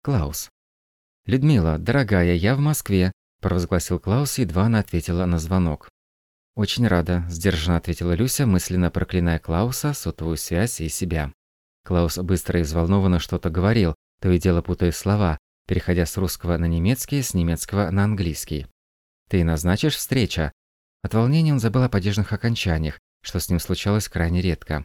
Клаус. «Людмила, дорогая, я в Москве», – провозгласил Клаус, едва она ответила на звонок. «Очень рада», – сдержанно ответила Люся, мысленно проклиная Клауса, сотовую связь и себя. Клаус быстро и взволнованно что-то говорил, то и дело путая слова, переходя с русского на немецкий, с немецкого на английский. «Ты назначишь встречу?» От волнения он забыл о падежных окончаниях, что с ним случалось крайне редко.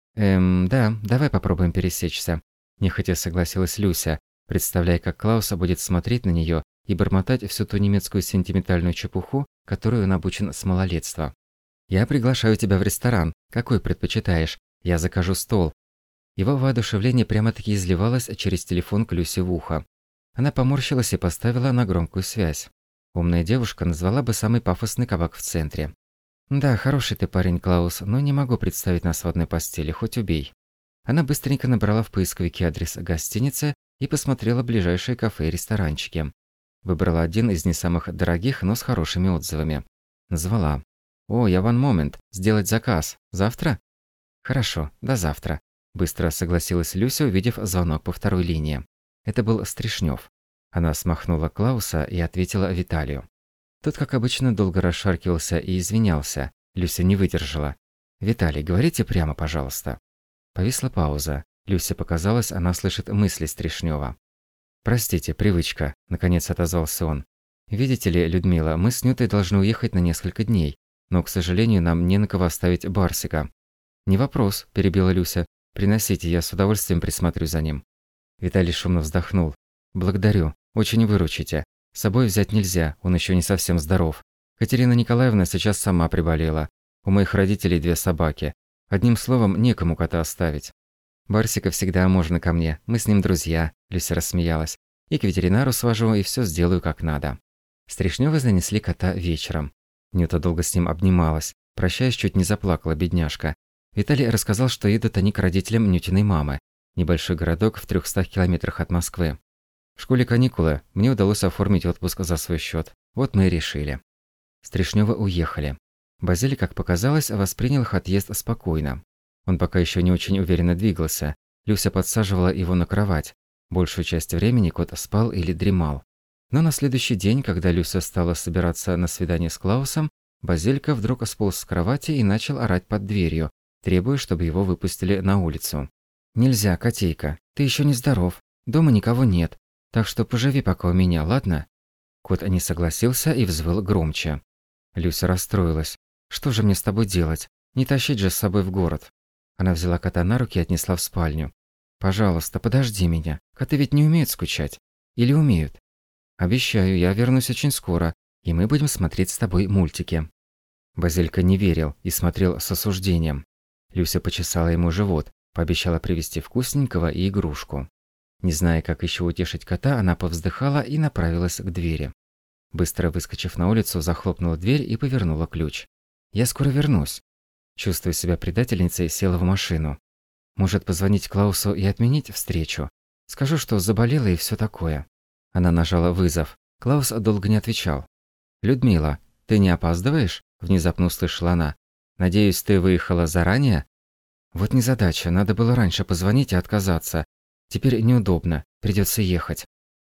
Да, давай попробуем пересечься», – нехотя согласилась Люся, представляя, как Клаус будет смотреть на нее и бормотать всю ту немецкую сентиментальную чепуху, которую он обучен с малолетства. «Я приглашаю тебя в ресторан. Какой предпочитаешь? Я закажу стол». Его воодушевление прямо-таки изливалось через телефон к Люсе в ухо. Она поморщилась и поставила на громкую связь. Умная девушка назвала бы самый пафосный кабак в центре. «Да, хороший ты парень, Клаус, но не могу представить нас в одной постели, хоть убей». Она быстренько набрала в поисковике адрес гостиницы и посмотрела ближайшие кафе и ресторанчики. Выбрала один из не самых дорогих, но с хорошими отзывами. Назвала. «О, я one moment. Сделать заказ. Завтра?» «Хорошо, до завтра», – быстро согласилась Люся, увидев звонок по второй линии. Это был Стришнёв. Она смахнула Клауса и ответила Виталию. Тот, как обычно, долго расшаркивался и извинялся. Люся не выдержала. «Виталий, говорите прямо, пожалуйста». Повисла пауза. Люсе показалось, она слышит мысли Стришнёва. «Простите, привычка», – наконец отозвался он. «Видите ли, Людмила, мы с Нютой должны уехать на несколько дней, но, к сожалению, нам не на кого оставить Барсика». «Не вопрос», – перебила Люся. «Приносите, я с удовольствием присмотрю за ним». Виталий шумно вздохнул. «Благодарю, очень выручите. С собой взять нельзя, он еще не совсем здоров. Катерина Николаевна сейчас сама приболела. У моих родителей 2 собаки. Одним словом, некому кота оставить». «Барсика всегда можно ко мне, мы с ним друзья», – Люся рассмеялась. «И к ветеринару свожу, и все сделаю как надо». Стришнёвы занесли кота вечером. Нюта долго с ним обнималась. Прощаясь, чуть не заплакала бедняжка. Виталий рассказал, что едут они к родителям Нютиной мамы. Небольшой городок в 300 километрах от Москвы. В школе каникулы, мне удалось оформить отпуск за свой счет. Вот мы и решили. Стришнёвы уехали. Базилий, как показалось, воспринял их отъезд спокойно. Он пока еще не очень уверенно двигался. Люся подсаживала его на кровать. Большую часть времени кот спал или дремал. Но на следующий день, когда Люся стала собираться на свидание с Клаусом, Базилька вдруг сполз с кровати и начал орать под дверью, требуя, чтобы его выпустили на улицу. «Нельзя, котейка, ты еще не здоров, дома никого нет, так что поживи пока у меня, ладно?» Кот не согласился и взвыл громче. Люся расстроилась. «Что же мне с тобой делать? Не тащить же с собой в город». Она взяла кота на руки и отнесла в спальню. «Пожалуйста, подожди меня. Коты ведь не умеют скучать. Или умеют?» «Обещаю, я вернусь очень скоро, и мы будем смотреть с тобой мультики». Базилька не верил и смотрел с осуждением. Люся почесала ему живот, пообещала привезти вкусненького и игрушку. Не зная, как еще утешить кота, она повздыхала и направилась к двери. Быстро выскочив на улицу, захлопнула дверь и повернула ключ. «Я скоро вернусь». Чувствуя себя предательницей, села в машину. Может, позвонить Клаусу и отменить встречу? Скажу, что заболела и все такое. Она нажала вызов. Клаус долго не отвечал. «Людмила, ты не опаздываешь?» – внезапно услышала она. «Надеюсь, ты выехала заранее?» «Вот незадача, надо было раньше позвонить и отказаться. Теперь неудобно, придется ехать».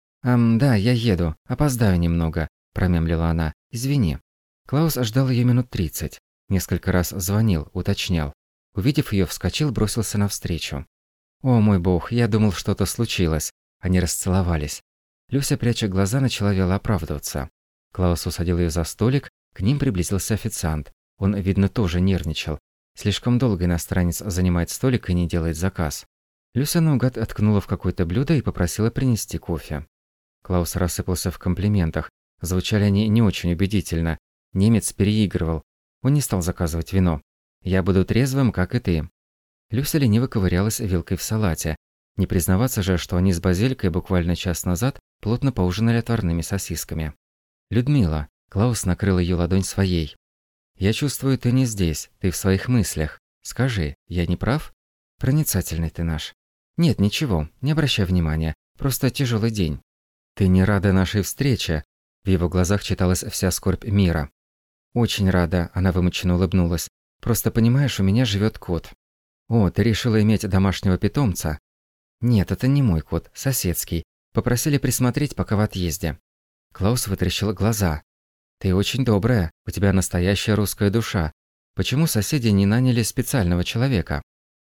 Да, я еду, опоздаю немного», – промямлила она. «Извини». Клаус ждал ее минут 30. Несколько раз звонил, уточнял. Увидев ее, вскочил, бросился навстречу. «О, мой бог, я думал, что-то случилось». Они расцеловались. Люся, пряча глаза, начала вяло оправдываться. Клаус усадил ее за столик, к ним приблизился официант. Он, видно, тоже нервничал. Слишком долго иностранец занимает столик и не делает заказ. Люся наугад откнула в какое-то блюдо и попросила принести кофе. Клаус рассыпался в комплиментах. Звучали они не очень убедительно. Немец переигрывал. Он не стал заказывать вино. «Я буду трезвым, как и ты». Люся лениво ковырялась вилкой в салате. Не признаваться же, что они с Базилькой буквально час назад плотно поужинали отварными сосисками. «Людмила», – Клаус накрыл ее ладонь своей. «Я чувствую, ты не здесь, ты в своих мыслях. Скажи, я не прав? Проницательный ты наш». «Нет, ничего, не обращай внимания, просто тяжелый день». «Ты не рада нашей встрече?» В его глазах читалась вся скорбь мира. «Очень рада», – она вымученно улыбнулась. «Просто понимаешь, у меня живет кот». «О, ты решила иметь домашнего питомца?» «Нет, это не мой кот, соседский. Попросили присмотреть, пока в отъезде». Клаус вытаращил глаза. «Ты очень добрая, у тебя настоящая русская душа. Почему соседи не наняли специального человека?»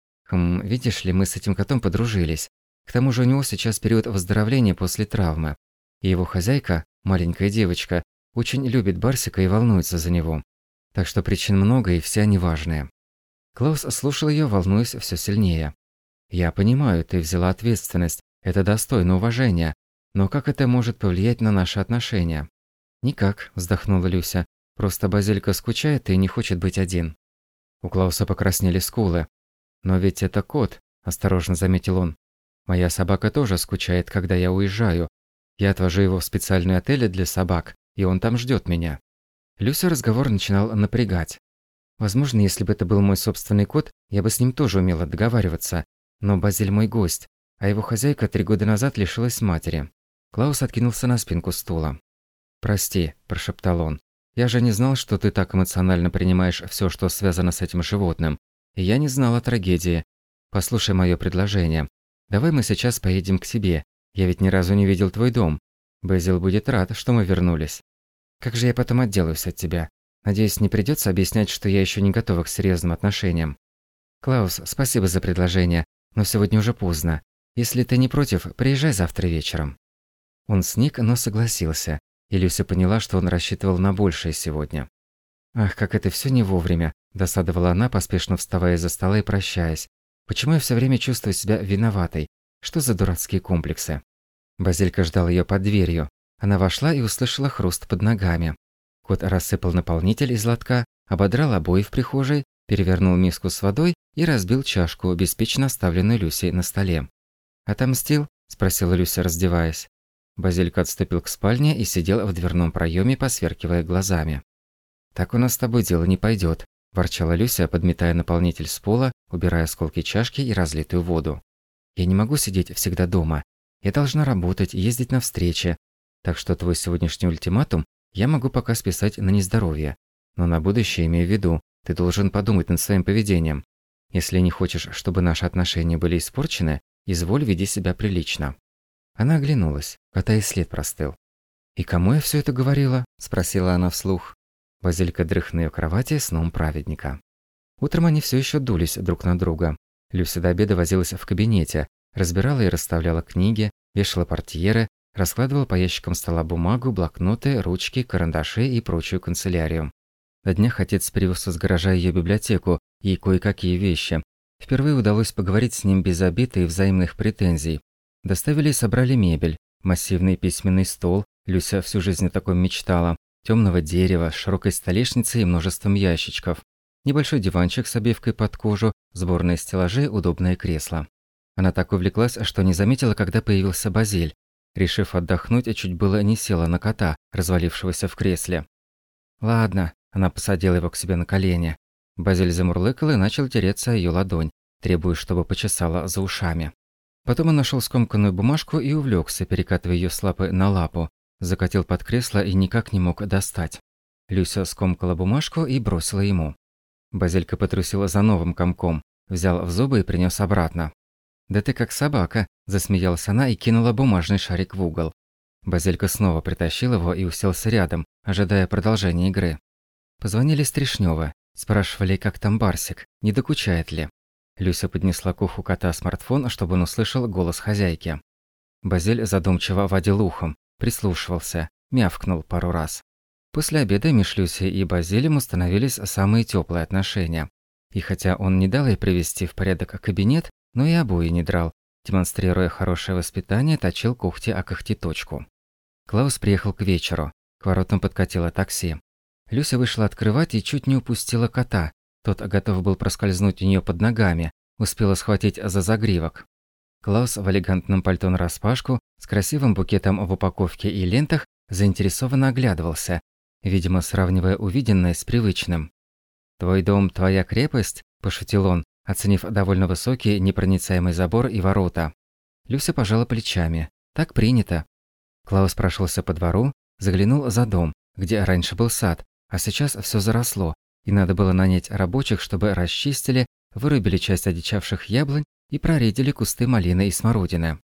Видишь ли, мы с этим котом подружились. К тому же у него сейчас период выздоровления после травмы. И его хозяйка, маленькая девочка, очень любит Барсика и волнуется за него. Так что причин много, и все они важные». Клаус слушал ее, волнуясь все сильнее. «Я понимаю, ты взяла ответственность, это достойно уважения. Но как это может повлиять на наши отношения?» «Никак», – вздохнула Люся. «Просто Базилька скучает и не хочет быть один». У Клауса покраснели скулы. «Но ведь это кот», – осторожно заметил он. «Моя собака тоже скучает, когда я уезжаю. Я отвожу его в специальный отель для собак, и он там ждет меня». Люся разговор начинал напрягать. Возможно, если бы это был мой собственный кот, я бы с ним тоже умела договариваться. Но Базиль мой гость, а его хозяйка 3 года назад лишилась матери. Клаус откинулся на спинку стула. «Прости», – прошептал он. «Я же не знал, что ты так эмоционально принимаешь все, что связано с этим животным. И я не знал о трагедии. Послушай мое предложение. Давай мы сейчас поедем к тебе. Я ведь ни разу не видел твой дом. Базил будет рад, что мы вернулись. Как же я потом отделаюсь от тебя? Надеюсь, не придется объяснять, что я еще не готова к серьезным отношениям. Клаус, спасибо за предложение, но сегодня уже поздно. Если ты не против, приезжай завтра вечером». Он сник, но согласился, и Люся поняла, что он рассчитывал на большее сегодня. «Ах, как это все не вовремя», – досадовала она, поспешно вставая из-за стола и прощаясь. «Почему я все время чувствую себя виноватой? Что за дурацкие комплексы?» Базилька ждал ее под дверью. Она вошла и услышала хруст под ногами. Кот рассыпал наполнитель из лотка, ободрал обои в прихожей, перевернул миску с водой и разбил чашку, беспечно оставленную Люсей на столе. «Отомстил?» – спросила Люся, раздеваясь. Базилька отступил к спальне и сидел в дверном проеме, посверкивая глазами. «Так у нас с тобой дело не пойдет», – ворчала Люся, подметая наполнитель с пола, убирая осколки чашки и разлитую воду. «Я не могу сидеть всегда дома. Я должна работать, ездить на встречи. Так что твой сегодняшний ультиматум я могу пока списать на нездоровье. Но на будущее имею в виду, ты должен подумать над своим поведением. Если не хочешь, чтобы наши отношения были испорчены, изволь веди себя прилично». Она оглянулась, кота и след простыл. «И кому я все это говорила?» – спросила она вслух. Базилька дрых на ее кровати сном праведника. Утром они все еще дулись друг на друга. Люся до обеда возилась в кабинете, разбирала и расставляла книги, вешала портьеры, раскладывала по ящикам стола бумагу, блокноты, ручки, карандаши и прочую канцелярию. На днях отец привез из гаража ее библиотеку и кое-какие вещи. Впервые удалось поговорить с ним без обид и взаимных претензий. Доставили и собрали мебель, массивный письменный стол, Люся всю жизнь о таком мечтала, темного дерева, с широкой столешницей и множеством ящичков, небольшой диванчик с обивкой под кожу, сборные стеллажи, удобное кресло. Она так увлеклась, что не заметила, когда появился Базиль. Решив отдохнуть, чуть было не села на кота, развалившегося в кресле. «Ладно», – она посадила его к себе на колени. Базиль замурлыкал и начал тереться о ее ладонь, требуя, чтобы почесала за ушами. Потом он нашел скомканную бумажку и увлекся, перекатывая ее с лапы на лапу, закатил под кресло и никак не мог достать. Люся скомкала бумажку и бросила ему. Базилька потрусила за новым комком, взял в зубы и принес обратно. «Да ты как собака», – засмеялась она и кинула бумажный шарик в угол. Базилька снова притащил его и уселся рядом, ожидая продолжения игры. Позвонили Стришнёвы, спрашивали, как там Барсик, не докучает ли. Люся поднесла к уху кота смартфон, чтобы он услышал голос хозяйки. Базиль задумчиво водил ухом, прислушивался, мявкнул пару раз. После обеда меж Люсей и Базилем установились самые теплые отношения. И хотя он не дал ей привести в порядок кабинет, но и обои не драл, демонстрируя хорошее воспитание, точил когти о когтеточку. Клаус приехал к вечеру, к воротам подкатило такси. Люся вышла открывать и чуть не упустила кота. Тот готов был проскользнуть у нее под ногами, успела схватить за загривок. Клаус в элегантном пальто нараспашку, с красивым букетом в упаковке и лентах, заинтересованно оглядывался, видимо, сравнивая увиденное с привычным. «Твой дом – твоя крепость?» – пошутил он, оценив довольно высокий непроницаемый забор и ворота. Люся пожала плечами. «Так принято». Клаус прошелся по двору, заглянул за дом, где раньше был сад, а сейчас все заросло, и надо было нанять рабочих, чтобы расчистили, вырубили часть одичавших яблонь и проредили кусты малины и смородины.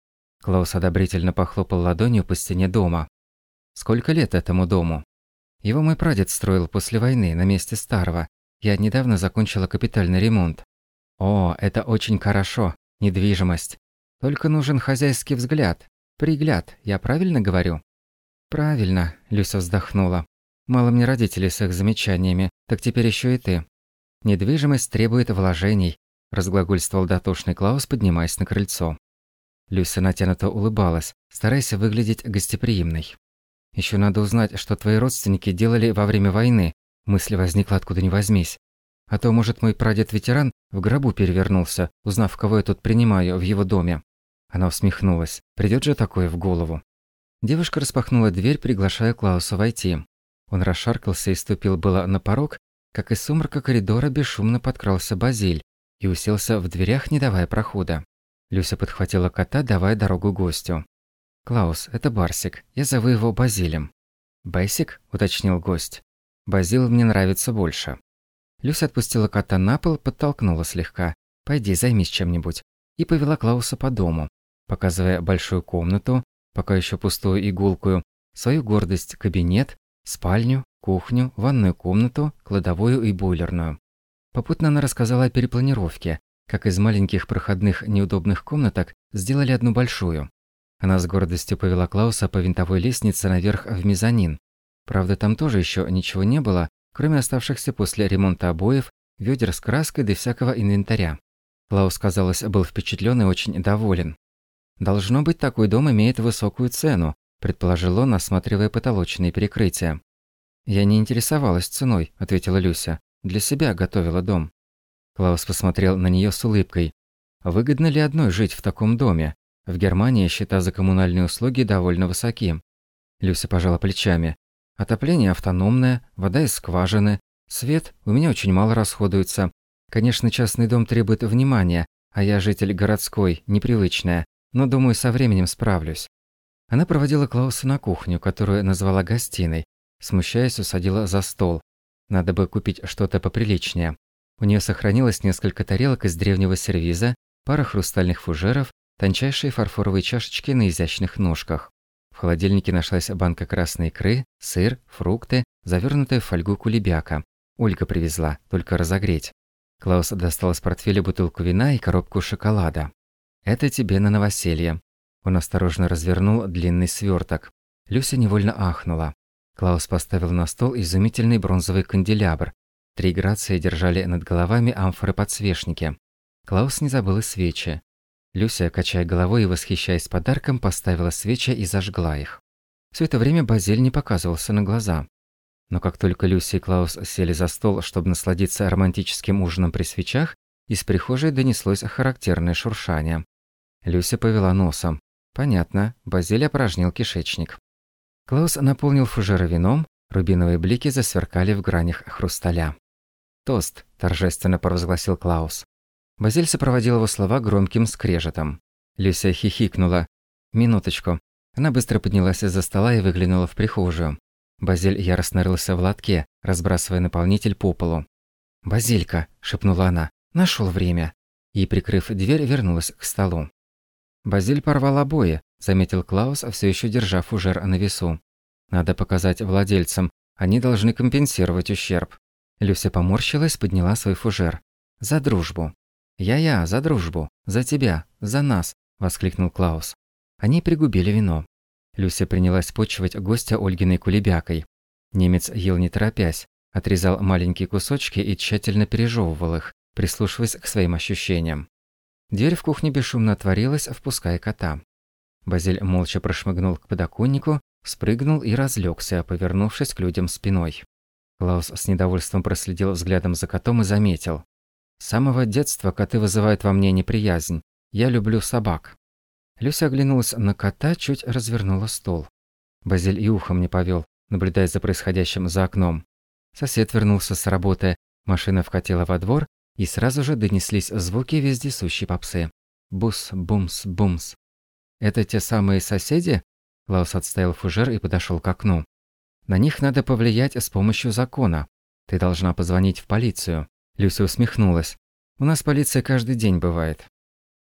Клаус одобрительно похлопал ладонью по стене дома. «Сколько лет этому дому?» «Его мой прадед строил после войны на месте старого. Я недавно закончила капитальный ремонт». «О, это очень хорошо. Недвижимость. Только нужен хозяйский взгляд. Пригляд, я правильно говорю?» «Правильно», – Люся вздохнула. «Мало мне родителей с их замечаниями, так теперь еще и ты. Недвижимость требует вложений», – разглагольствовал дотошный Клаус, поднимаясь на крыльцо. Люся натянуто улыбалась, стараясь выглядеть гостеприимной. «Еще надо узнать, что твои родственники делали во время войны», – мысль возникла откуда ни возьмись. «А то, может, мой прадед-ветеран в гробу перевернулся, узнав, кого я тут принимаю в его доме». Она усмехнулась. Придет же такое в голову. Девушка распахнула дверь, приглашая Клауса войти. Он расшаркался и ступил было на порог, как из сумрака коридора бесшумно подкрался Базиль и уселся в дверях, не давая прохода. Люся подхватила кота, давая дорогу гостю. «Клаус, это Барсик. Я зову его Базилем». «Бэсик?» – уточнил гость. «Базил мне нравится больше». Люся отпустила кота на пол, подтолкнула слегка. «Пойди, займись чем-нибудь». И повела Клауса по дому, показывая большую комнату, пока еще пустую и гулкую, свою гордость – кабинет, спальню, кухню, ванную комнату, кладовую и бойлерную. Попутно она рассказала о перепланировке, как из маленьких проходных неудобных комнаток сделали одну большую. Она с гордостью повела Клауса по винтовой лестнице наверх в мезонин. Правда, там тоже еще ничего не было, кроме оставшихся после ремонта обоев, ведер с краской да всякого инвентаря. Клаус, казалось, был впечатлен и очень доволен. «Должно быть, такой дом имеет высокую цену», – предположил он, осматривая потолочные перекрытия. «Я не интересовалась ценой», – ответила Люся. «Для себя готовила дом». Клаус посмотрел на нее с улыбкой. «Выгодно ли одной жить в таком доме? В Германии счета за коммунальные услуги довольно высоки». Люся пожала плечами. «Отопление автономное, вода из скважины, свет у меня очень мало расходуется. Конечно, частный дом требует внимания, а я житель городской, непривычная, но, думаю, со временем справлюсь». Она проводила Клауса на кухню, которую назвала гостиной, смущаясь, усадила за стол. Надо бы купить что-то поприличнее. У нее сохранилось несколько тарелок из древнего сервиза, пара хрустальных фужеров, тончайшие фарфоровые чашечки на изящных ножках. В холодильнике нашлась банка красной икры, сыр, фрукты, завернутая в фольгу кулебяка. Ольга привезла, только разогреть. Клаус достал из портфеля бутылку вина и коробку шоколада. «Это тебе на новоселье». Он осторожно развернул длинный сверток. Люся невольно ахнула. Клаус поставил на стол изумительный бронзовый канделябр. 3 грации держали над головами амфоры-подсвечники. Клаус не забыл и свечи. Люся, качая головой и восхищаясь подарком, поставила свечи и зажгла их. Все это время Базиль не показывался на глаза. Но как только Люся и Клаус сели за стол, чтобы насладиться романтическим ужином при свечах, из прихожей донеслось характерное шуршание. Люся повела носом. Понятно, Базиль опорожнил кишечник. Клаус наполнил фужеры вином, рубиновые блики засверкали в гранях хрусталя. «Тост», – торжественно провозгласил Клаус. Базиль сопроводил его слова громким скрежетом. Люся хихикнула. «Минуточку». Она быстро поднялась из-за стола и выглянула в прихожую. Базиль яростно рылся в лотке, разбрасывая наполнитель по полу. «Базилька», – шепнула она, – «нашел время». И, прикрыв дверь, вернулась к столу. «Базиль порвал обои», – заметил Клаус, все еще держа фужер на весу. «Надо показать владельцам, они должны компенсировать ущерб». Люся поморщилась, подняла свой фужер. «За дружбу». «Я, за дружбу, за тебя, за нас», – воскликнул Клаус. Они пригубили вино. Люся принялась почивать гостя Ольгиной кулебякой. Немец ел не торопясь, отрезал маленькие кусочки и тщательно пережевывал их, прислушиваясь к своим ощущениям. Дверь в кухне бесшумно отворилась, впуская кота. Базиль молча прошмыгнул к подоконнику, спрыгнул и разлегся, повернувшись к людям спиной. Клаус с недовольством проследил взглядом за котом и заметил. «С самого детства коты вызывают во мне неприязнь. Я люблю собак». Люся оглянулась на кота, чуть развернула стол. Базиль и ухом не повел, наблюдая за происходящим за окном. Сосед вернулся с работы, машина вкатила во двор, и сразу же донеслись звуки вездесущей попсы. Бус, бумс, бумс. «Это те самые соседи?» Клаус отставил фужер и подошел к окну. «На них надо повлиять с помощью закона. Ты должна позвонить в полицию». Люся усмехнулась. «У нас полиция каждый день бывает».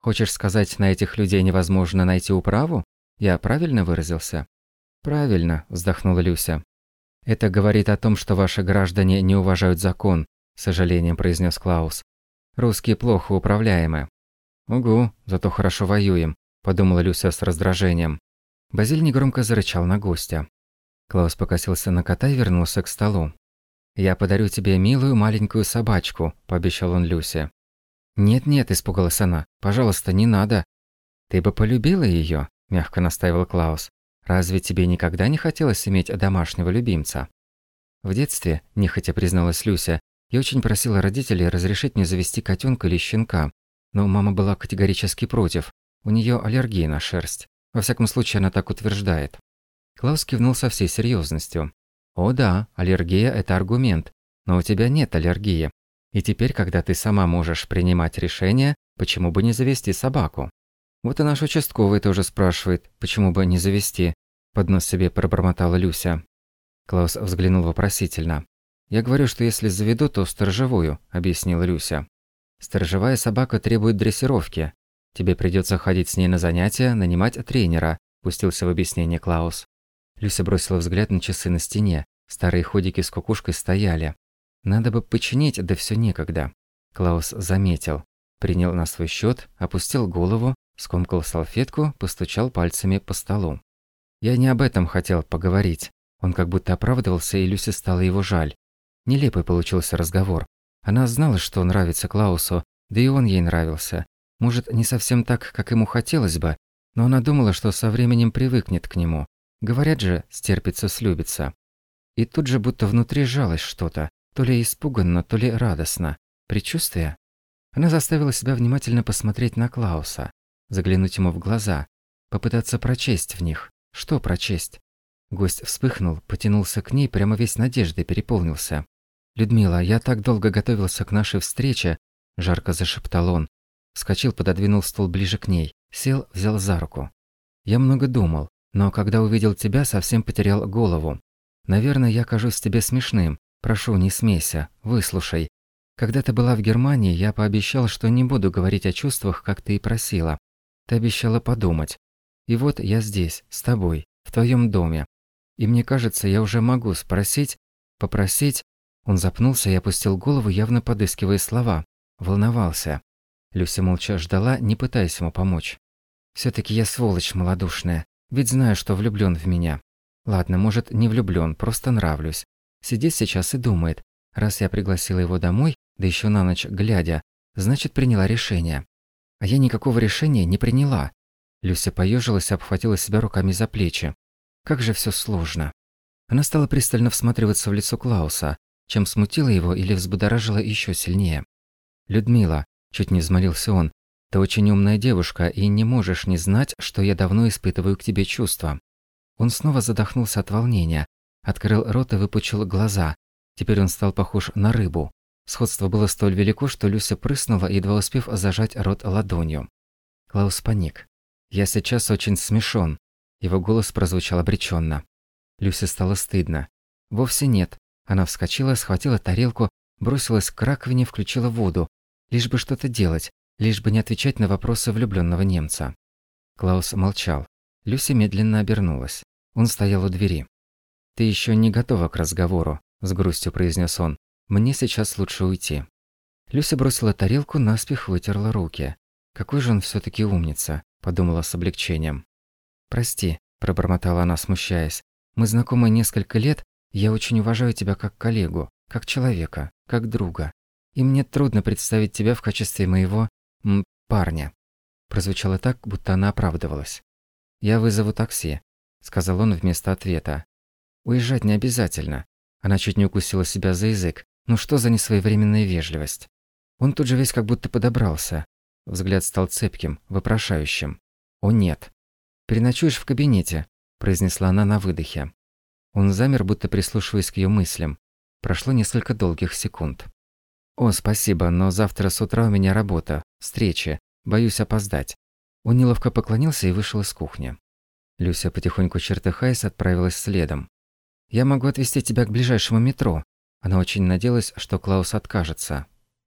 Хочешь сказать, на этих людей невозможно найти управу? Я правильно выразился?» «Правильно», – вздохнула Люся. «Это говорит о том, что ваши граждане не уважают закон», – с сожалением произнес Клаус. «Русские плохо управляемы». «Угу, зато хорошо воюем», – подумала Люся с раздражением. Базиль негромко зарычал на гостя. Клаус покосился на кота и вернулся к столу. «Я подарю тебе милую маленькую собачку», – пообещал он Люсе. «Нет-нет», – испугалась она, – «пожалуйста, не надо». «Ты бы полюбила ее», – мягко настаивал Клаус. «Разве тебе никогда не хотелось иметь домашнего любимца?» «В детстве», – нехотя призналась Люся, – «я очень просила родителей разрешить мне завести котенка или щенка, но мама была категорически против. У нее аллергия на шерсть. Во всяком случае, она так утверждает». Клаус кивнул со всей серьезностью. «О да, аллергия – это аргумент, но у тебя нет аллергии. И теперь, когда ты сама можешь принимать решения, почему бы не завести собаку?» «Вот и наш участковый тоже спрашивает, почему бы не завести», – под нос себе пробормотала Люся. Клаус взглянул вопросительно. «Я говорю, что если заведу, то сторожевую», – объяснила Люся. «Сторожевая собака требует дрессировки. Тебе придется ходить с ней на занятия, нанимать тренера», – пустился в объяснение Клаус. Люся бросила взгляд на часы на стене. Старые ходики с кукушкой стояли. Надо бы починить, да все некогда. Клаус заметил. Принял на свой счет, опустил голову, скомкал салфетку, постучал пальцами по столу. «Я не об этом хотел поговорить». Он как будто оправдывался, и Люсе стало его жаль. Нелепый получился разговор. Она знала, что нравится Клаусу, да и он ей нравился. Может, не совсем так, как ему хотелось бы, но она думала, что со временем привыкнет к нему. Говорят же, стерпится, слюбится. И тут же будто внутри сжалось что-то, то ли испуганно, то ли радостно. Предчувствие? Она заставила себя внимательно посмотреть на Клауса, заглянуть ему в глаза, попытаться прочесть в них. Что прочесть? Гость вспыхнул, потянулся к ней, прямо весь надеждой переполнился. «Людмила, я так долго готовился к нашей встрече», – жарко зашептал он. Вскочил, пододвинул стул ближе к ней, сел, взял за руку. «Я много думал, но когда увидел тебя, совсем потерял голову. Наверное, я кажусь тебе смешным. Прошу, не смейся, выслушай. Когда ты была в Германии, я пообещал, что не буду говорить о чувствах, как ты и просила. Ты обещала подумать. И вот я здесь, с тобой, в твоем доме. И мне кажется, я уже могу спросить, попросить». Он запнулся и опустил голову, явно подыскивая слова. Волновался. Люся молча ждала, не пытаясь ему помочь. «Все-таки я сволочь малодушная, ведь знаю, что влюблен в меня. Ладно, может, не влюблен, просто нравлюсь. Сидит сейчас и думает, раз я пригласила его домой, да еще на ночь глядя, значит, приняла решение. А я никакого решения не приняла». Люся поежилась и обхватила себя руками за плечи. Как же все сложно. Она стала пристально всматриваться в лицо Клауса, чем смутила его или взбудоражила еще сильнее. «Людмила», – чуть не взмолился он, – «ты очень умная девушка и не можешь не знать, что я давно испытываю к тебе чувства». Он снова задохнулся от волнения, открыл рот и выпучил глаза. Теперь он стал похож на рыбу. Сходство было столь велико, что Люся прыснула, едва успев зажать рот ладонью. Клаус паник. «Я сейчас очень смешон». Его голос прозвучал обреченно. Люсе стало стыдно. Вовсе нет. Она вскочила, схватила тарелку, бросилась к раковине, включила воду. Лишь бы что-то делать, лишь бы не отвечать на вопросы влюбленного немца. Клаус молчал. Люся медленно обернулась. Он стоял у двери. «Ты еще не готова к разговору», – с грустью произнес он. «Мне сейчас лучше уйти». Люся бросила тарелку, наспех вытерла руки. «Какой же он все-таки умница», – подумала с облегчением. «Прости», – пробормотала она, смущаясь. «Мы знакомы несколько лет, и я очень уважаю тебя как коллегу, как человека, как друга. И мне трудно представить тебя в качестве моего... парня». Прозвучало так, будто она оправдывалась. «Я вызову такси», – сказал он вместо ответа. «Уезжать не обязательно». Она чуть не укусила себя за язык. Ну что за несвоевременная вежливость? Он тут же весь как будто подобрался. Взгляд стал цепким, вопрошающим. «О нет». «Переночуешь в кабинете», – произнесла она на выдохе. Он замер, будто прислушиваясь к ее мыслям. Прошло несколько долгих секунд. «О, спасибо, но завтра с утра у меня работа, встречи. Боюсь опоздать». Он неловко поклонился и вышел из кухни. Люся, потихоньку чертыхаясь, отправилась следом. «Я могу отвезти тебя к ближайшему метро». Она очень надеялась, что Клаус откажется.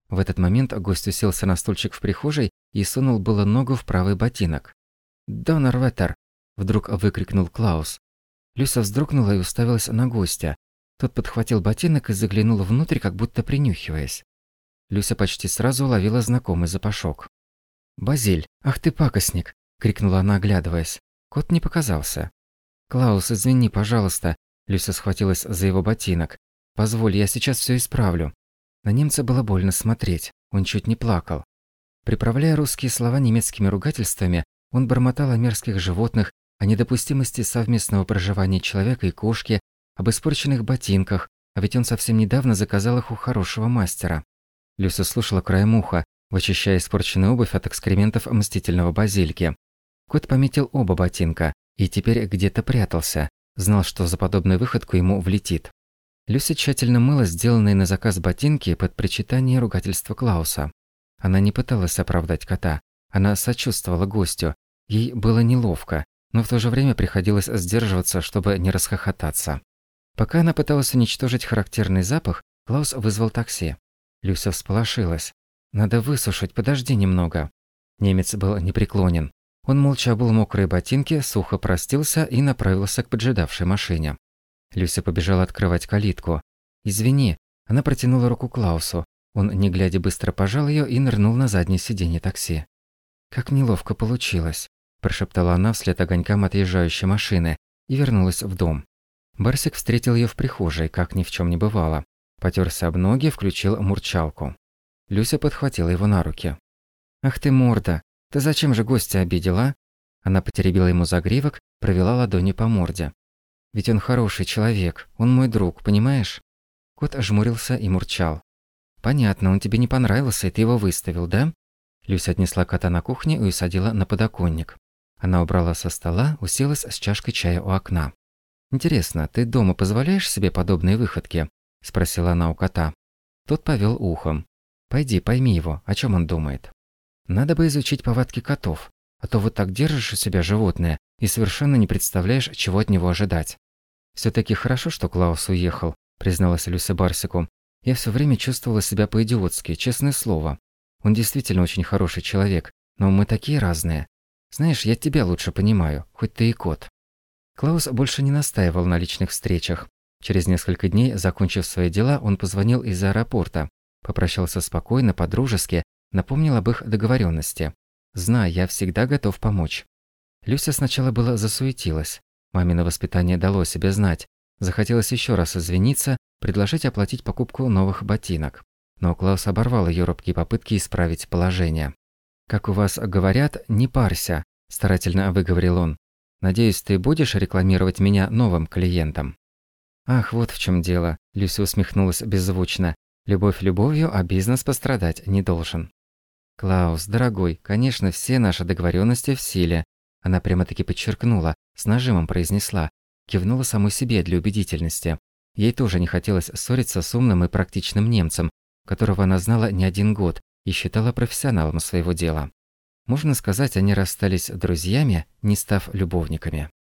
В этот момент гость уселся на стульчик в прихожей и сунул было ногу в правый ботинок. «Доннерветер!» – вдруг выкрикнул Клаус. Люся вздрогнула и уставилась на гостя. Тот подхватил ботинок и заглянул внутрь, как будто принюхиваясь. Люся почти сразу уловила знакомый запашок. «Базиль, ах ты пакостник!» – крикнула она, оглядываясь. Кот не показался. «Клаус, извини, пожалуйста!» – Люся схватилась за его ботинок. «Позволь, я сейчас все исправлю». На немца было больно смотреть, он чуть не плакал. Приправляя русские слова немецкими ругательствами, он бормотал о мерзких животных, о недопустимости совместного проживания человека и кошки, об испорченных ботинках, а ведь он совсем недавно заказал их у хорошего мастера. Люся слушала краем уха, вычищая испорченную обувь от экскрементов мстительного Базильки. Кот пометил оба ботинка и теперь где-то прятался, знал, что за подобную выходку ему влетит. Люся тщательно мыла сделанные на заказ ботинки под причитание и ругательство Клауса. Она не пыталась оправдать кота, она сочувствовала гостю. Ей было неловко, но в то же время приходилось сдерживаться, чтобы не расхохотаться. Пока она пыталась уничтожить характерный запах, Клаус вызвал такси. Люся всполошилась. «Надо высушить, подожди немного». Немец был непреклонен. Он молча обул мокрые ботинки, сухо простился и направился к поджидавшей машине. Люся побежала открывать калитку. «Извини». Она протянула руку Клаусу. Он, не глядя, быстро пожал ее и нырнул на заднее сиденье такси. «Как неловко получилось», – прошептала она вслед огонькам отъезжающей машины и вернулась в дом. Барсик встретил ее в прихожей, как ни в чем не бывало. Потёрся об ноги, включил мурчалку. Люся подхватила его на руки. «Ах ты морда! Ты зачем же гостя обидела?» Она потеребила ему загривок, провела ладонью по морде. «Ведь он хороший человек, он мой друг, понимаешь?» Кот ожмурился и мурчал. «Понятно, он тебе не понравился, и ты его выставил, да?» Люся отнесла кота на кухню и усадила на подоконник. Она убрала со стола, уселась с чашкой чая у окна. «Интересно, ты дома позволяешь себе подобные выходки?» – спросила она у кота. Тот повел ухом. «Пойди, пойми его, о чем он думает. Надо бы изучить повадки котов, а то вот так держишь у себя животное и совершенно не представляешь, чего от него ожидать». «Все-таки хорошо, что Клаус уехал», – призналась Люся Барсику. «Я все время чувствовала себя по-идиотски, честное слово. Он действительно очень хороший человек, но мы такие разные. Знаешь, я тебя лучше понимаю, хоть ты и кот». Клаус больше не настаивал на личных встречах. Через несколько дней, закончив свои дела, он позвонил из аэропорта. Попрощался спокойно, по-дружески, напомнил об их договоренности. «Знай, я всегда готов помочь». Люся сначала было засуетилась. Мамино воспитание дало себе знать. Захотелось еще раз извиниться, предложить оплатить покупку новых ботинок. Но Клаус оборвал ее робкие попытки исправить положение. «Как у вас говорят, не парься», – старательно выговорил он. «Надеюсь, ты будешь рекламировать меня новым клиентам». «Ах, вот в чем дело», – Люся усмехнулась беззвучно. «Любовь любовью, а бизнес пострадать не должен». «Клаус, дорогой, конечно, все наши договоренности в силе». Она прямо-таки подчеркнула, с нажимом произнесла, кивнула самой себе для убедительности. Ей тоже не хотелось ссориться с умным и практичным немцем, которого она знала не один год и считала профессионалом своего дела. Можно сказать, они расстались друзьями, не став любовниками.